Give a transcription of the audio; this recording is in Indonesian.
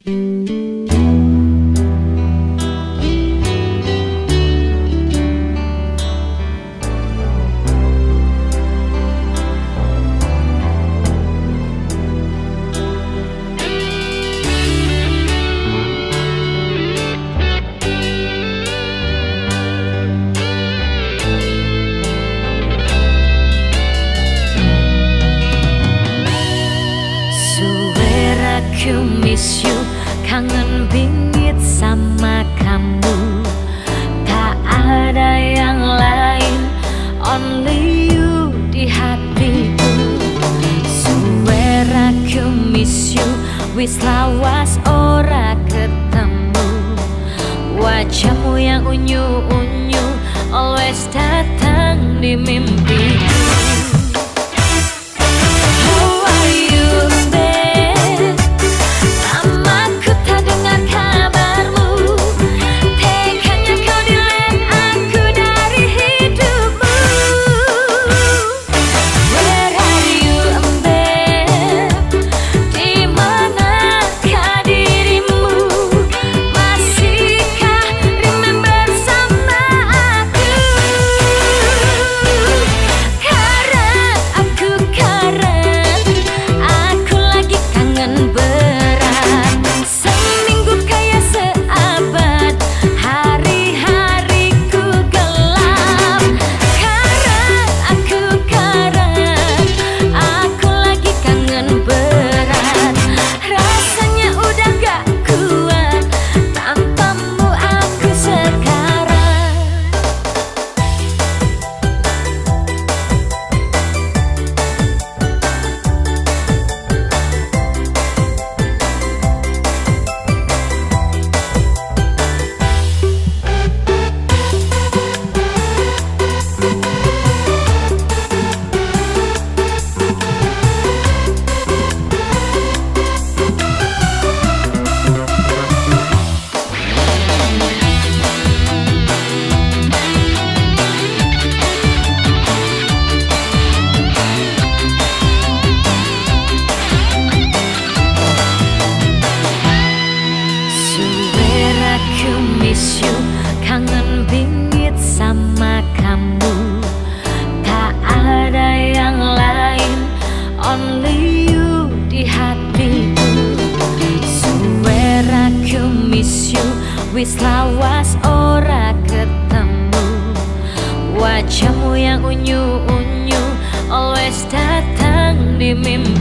Aku miss you, kangen bingit sama kamu. Tak ada yang lain, only you di hatiku. Swear aku miss you, wis lawas ora ketemu. Wajahmu yang unyu-unyu, always datang di mimpiku. Kangen bingit sama kamu. Tak ada yang lain, only you di hatiku. Swear aku miss you, wis lawas ora ketemu. Wajahmu yang unyu-unyu, always datang di mimpi.